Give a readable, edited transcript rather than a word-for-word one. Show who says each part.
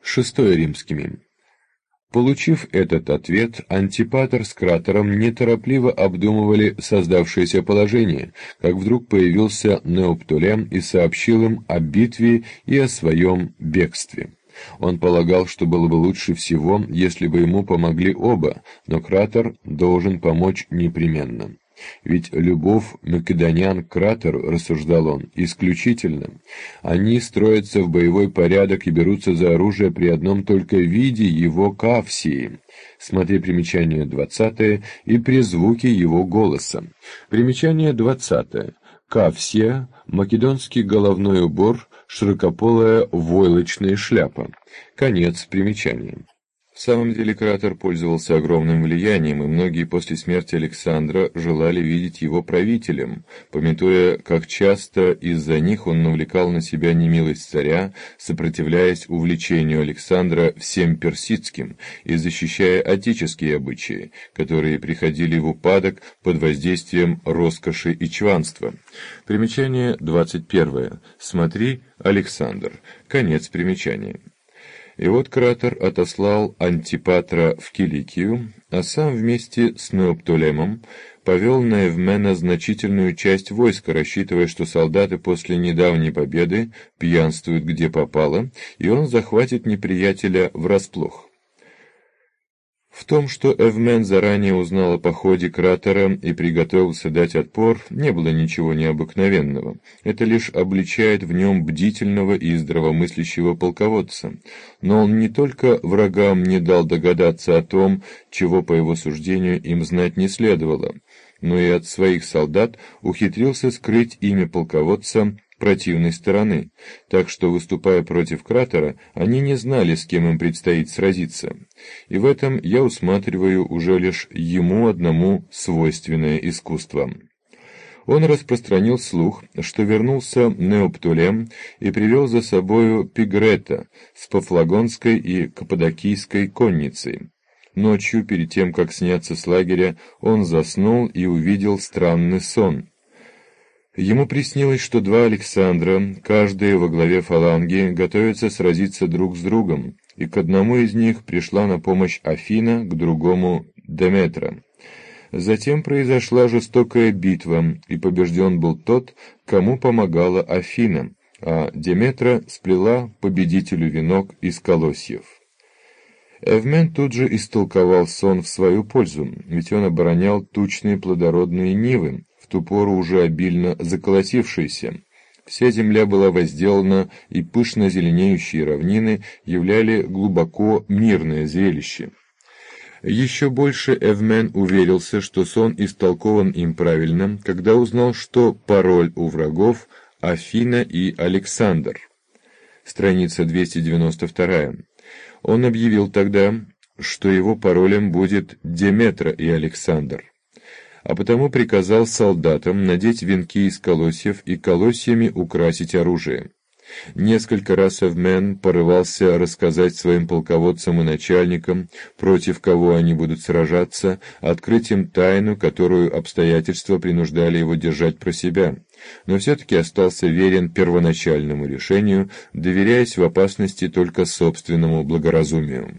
Speaker 1: VI римскими. Получив этот ответ, Антипатр с Кратором неторопливо обдумывали создавшееся положение, как вдруг появился Неоптолем и сообщил им о битве и о своем бегстве. Он полагал, что было бы лучше всего, если бы ему помогли оба, но Кратор должен помочь непременно. Ведь любовь македонян к Кратору, рассуждал он, исключительно. Они строятся в боевой порядок и берутся за оружие при одном только виде его кавсии. Смотри примечание 20 и при звуке его голоса. Примечание 20. Кавсия – македонский головной убор, широкополая войлочная шляпа. Конец примечания. В самом деле Кратор пользовался огромным влиянием, и многие после смерти Александра желали видеть его правителем, памятуя, как часто из-за них он навлекал на себя немилость царя, сопротивляясь увлечению Александра всем персидским и защищая отеческие обычаи, которые приходили в упадок под воздействием роскоши и чванства. Примечание 21. Смотри, Александр. Конец примечания. И вот Кратор отослал Антипатра в Киликию, а сам вместе с Неоптолемом повел на Эвмена значительную часть войска, рассчитывая, что солдаты после недавней победы пьянствуют где попало, и он захватит неприятеля врасплох. В том, что Эвмен заранее узнал о походе Кратора и приготовился дать отпор, не было ничего необыкновенного. Это лишь обличает в нем бдительного и здравомыслящего полководца. Но он не только врагам не дал догадаться о том, чего, по его суждению, им знать не следовало, но и от своих солдат ухитрился скрыть имя полководца противной стороны, так что, выступая против Кратора, они не знали, с кем им предстоит сразиться. И в этом я усматриваю уже лишь ему одному свойственное искусство. Он распространил слух, что вернулся Неоптолем и привел за собою Пигрета с Пафлагонской и Каппадокийской конницей. Ночью, перед тем, как сняться с лагеря, он заснул и увидел странный сон. Ему приснилось, что два Александра, каждый во главе фаланги, готовятся сразиться друг с другом, и к одному из них пришла на помощь Афина, к другому Деметра. Затем произошла жестокая битва, и побежден был тот, кому помогала Афина, а Деметра сплела победителю венок из колосьев. Эвмен тут же истолковал сон в свою пользу, ведь он оборонял тучные плодородные нивы, в ту пору уже обильно заколосившиеся. Вся земля была возделана, и пышно зеленеющие равнины являли глубоко мирное зрелище. Еще больше Эвмен уверился, что сон истолкован им правильно, когда узнал, что пароль у врагов – Афина и Александр. Страница 292. Он объявил тогда, что его паролем будет Деметра и Александр, а потому приказал солдатам надеть венки из колосьев и колосьями украсить оружие. Несколько раз Эвмен порывался рассказать своим полководцам и начальникам, против кого они будут сражаться, открыть им тайну, которую обстоятельства принуждали его держать про себя, но все-таки остался верен первоначальному решению, доверяясь в опасности только собственному благоразумию.